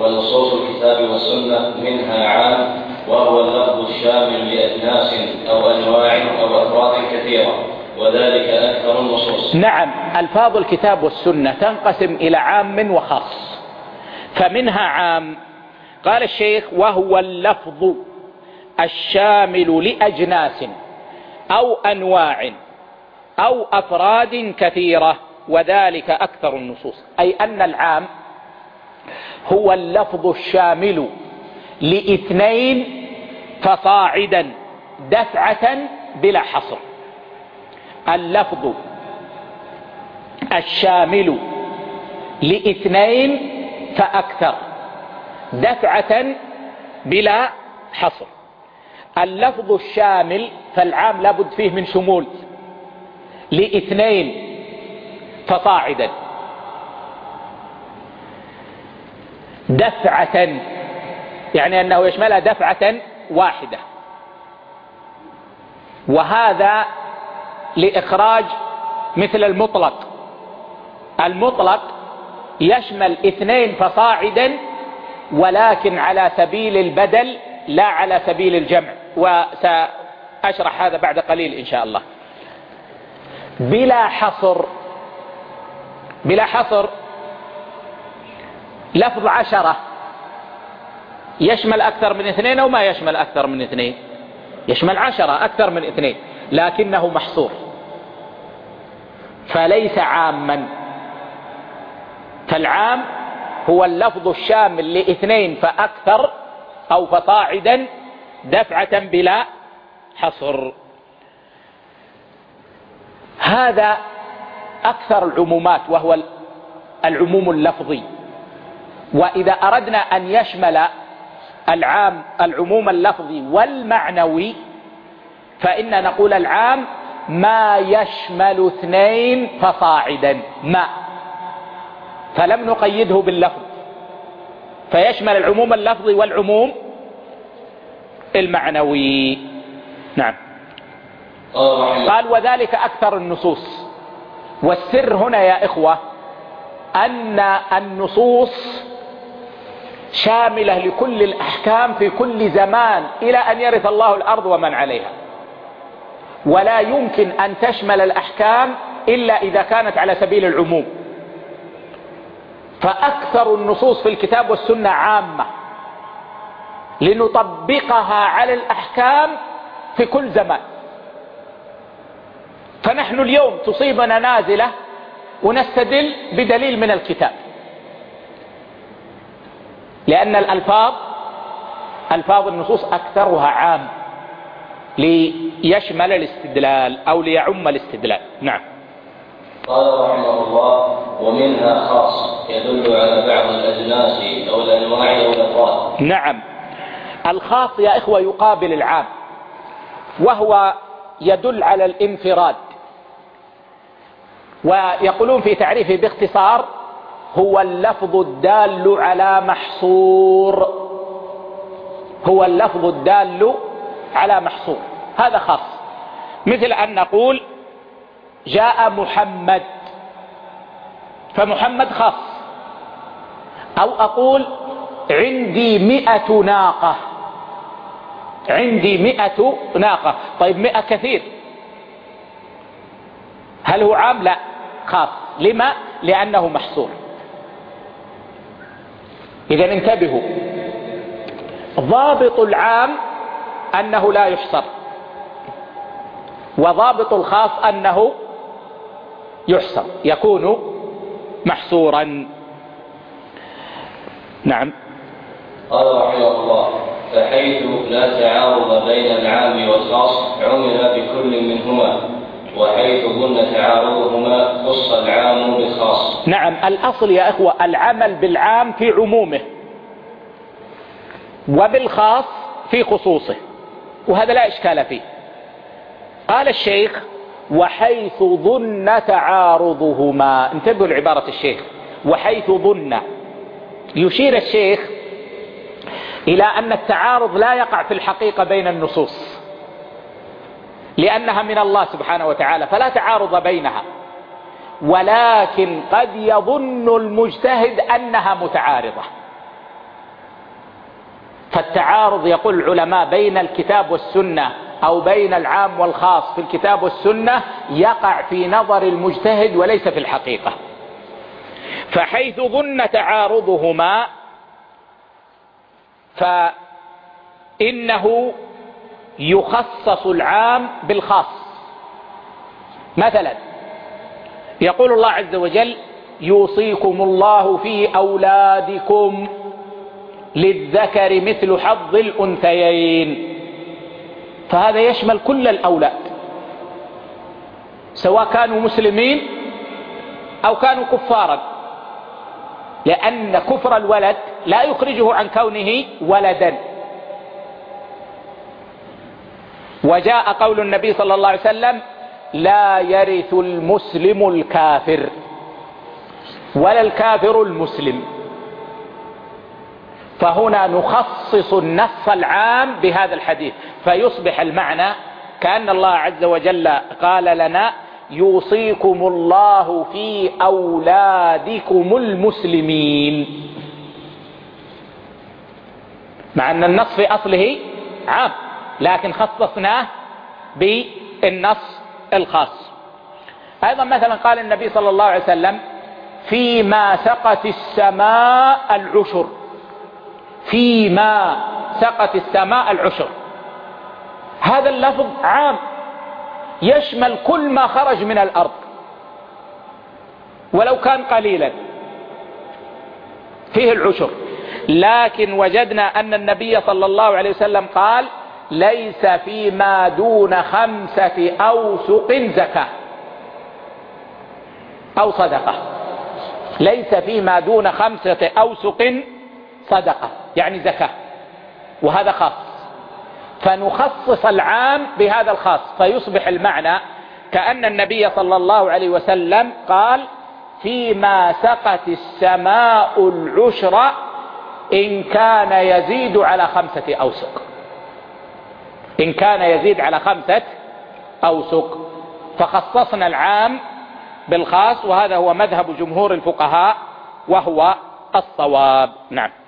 ونصوص الكتاب والسنة منها عام، وهو اللفظ الشامل لأجناس أو أنواع أو أفراد كثيرة، وذلك أكثر النصوص. نعم، ألفاظ الكتاب والسنة تنقسم إلى عام وخاص. فمنها عام، قال الشيخ: وهو اللفظ الشامل لأجناس أو أنواع أو أفراد كثيرة، وذلك أكثر النصوص. أي أن العام هو اللفظ الشامل لاثنين فصاعدا دفعة بلا حصر. اللفظ الشامل لاثنين فأكثر دفعة بلا حصر. اللفظ الشامل فالعام لابد فيه من شمول لاثنين فصاعدا دفعة، يعني أنه يشملها دفعة واحدة، وهذا لإخراج مثل المطلق. المطلق يشمل اثنين فصاعدا ولكن على سبيل البدل لا على سبيل الجمع، وسأشرح هذا بعد قليل إن شاء الله. بلا حصر، بلا حصر لفظ 10 يشمل أكثر من اثنين أو ما يشمل أكثر من اثنين؟ يشمل 10 أكثر من اثنين، لكنه محصور فليس عاما. فالعام هو اللفظ الشامل لاثنين فأكثر أو فصاعدا دفعة بلا حصر. هذا أكثر العمومات، وهو العموم اللفظي. وإذا أردنا أن يشمل العام العموم اللفظي والمعنوي فإن نقول العام ما يشمل اثنين فصاعدا، ما، فلم نقيده باللفظ، فيشمل العموم اللفظي والعموم المعنوي. نعم. قال: وذلك أكثر النصوص. والسر هنا يا إخوة أن النصوص شاملة لكل الأحكام في كل زمان إلى أن يرث الله الأرض ومن عليها، ولا يمكن أن تشمل الأحكام إلا إذا كانت على سبيل العموم. فأكثر النصوص في الكتاب والسنة عامة لنطبقها على الأحكام في كل زمان. فنحن اليوم تصيبنا نازلة ونستدل بدليل من الكتاب، لأن ألفاظ النصوص أكثرها عام ليشمل الاستدلال أو ليعم الاستدلال. نعم. قال رحمه الله: ومنها خاص يدل على بعض الأجناس أو الأنواع أو الأفراد. نعم، الخاص يا إخوة يقابل العام، وهو يدل على الانفراد. ويقولون في تعريفه باختصار: هو اللفظ الدال على محصور. هو اللفظ الدال على محصور، هذا خاص. مثل أن نقول: جاء محمد، فمحمد خاص. أو أقول: عندي 100 ناقة. عندي 100 ناقة. طيب 100 كثير، هل هو عام؟ لا، خاص. لما؟ لأنه محصور. إذن انتبهوا، ضابط العام أنه لا يحصر، وضابط الخاص أنه يحصر، يكون محصورا. نعم. قال رحمه الله: فحيث لا تعارض بين العام والخاص عمل بكل منهما، وحيث ظن تعارضهما خص العام بالخاص. نعم، الأصل يا إخوة العمل بالعام في عمومه وبالخاص في خصوصه، وهذا لا إشكال فيه. قال الشيخ: وحيث ظن تعارضهما. انتبهوا لعبارة الشيخ: وحيث ظن. يشير الشيخ إلى أن التعارض لا يقع في الحقيقة بين النصوص، لأنها من الله سبحانه وتعالى فلا تعارض بينها، ولكن قد يظن المجتهد أنها متعارضة، فالتعارض يقول العلماء بين الكتاب والسنة أو بين العام والخاص في الكتاب والسنة يقع في نظر المجتهد وليس في الحقيقة. فحيث ظن تعارضهما فإنه يخصص العام بالخاص. مثلا يقول الله عز وجل يوصيكم الله في أولادكم للذكر مثل حظ الأنثيين، فهذا يشمل كل الأولاد سواء كانوا مسلمين أو كانوا كفارا، لأن كفر الولد لا يخرجه عن كونه ولدا. وجاء قول النبي صلى الله عليه وسلم لا يرث المسلم الكافر ولا الكافر المسلم. فهنا نخصص النص العام بهذا الحديث، فيصبح المعنى كأن الله عز وجل قال لنا يوصيكم الله في أولادكم المسلمين، مع أن النص في أصله عام لكن خصصناه بالنص الخاص. أيضا مثلا قال النبي صلى الله عليه وسلم فيما سقت السماء العشر، فيما سقت السماء العشر، هذا اللفظ عام يشمل كل ما خرج من الأرض ولو كان قليلا فيه العشر. لكن وجدنا أن النبي صلى الله عليه وسلم قال ليس فيما دون 5 أوسق زكاة أو صدقة، ليس فيما دون 5 أوسق صدقة يعني زكاة، وهذا خاص، فنخصص العام بهذا الخاص، فيصبح المعنى كأن النبي صلى الله عليه وسلم قال فيما سقت السماء العشر إن كان يزيد على 5 أوسق، إن كان يزيد على 5 أوسق، فخصصنا العام بالخاص، وهذا هو مذهب جمهور الفقهاء وهو الصواب. نعم.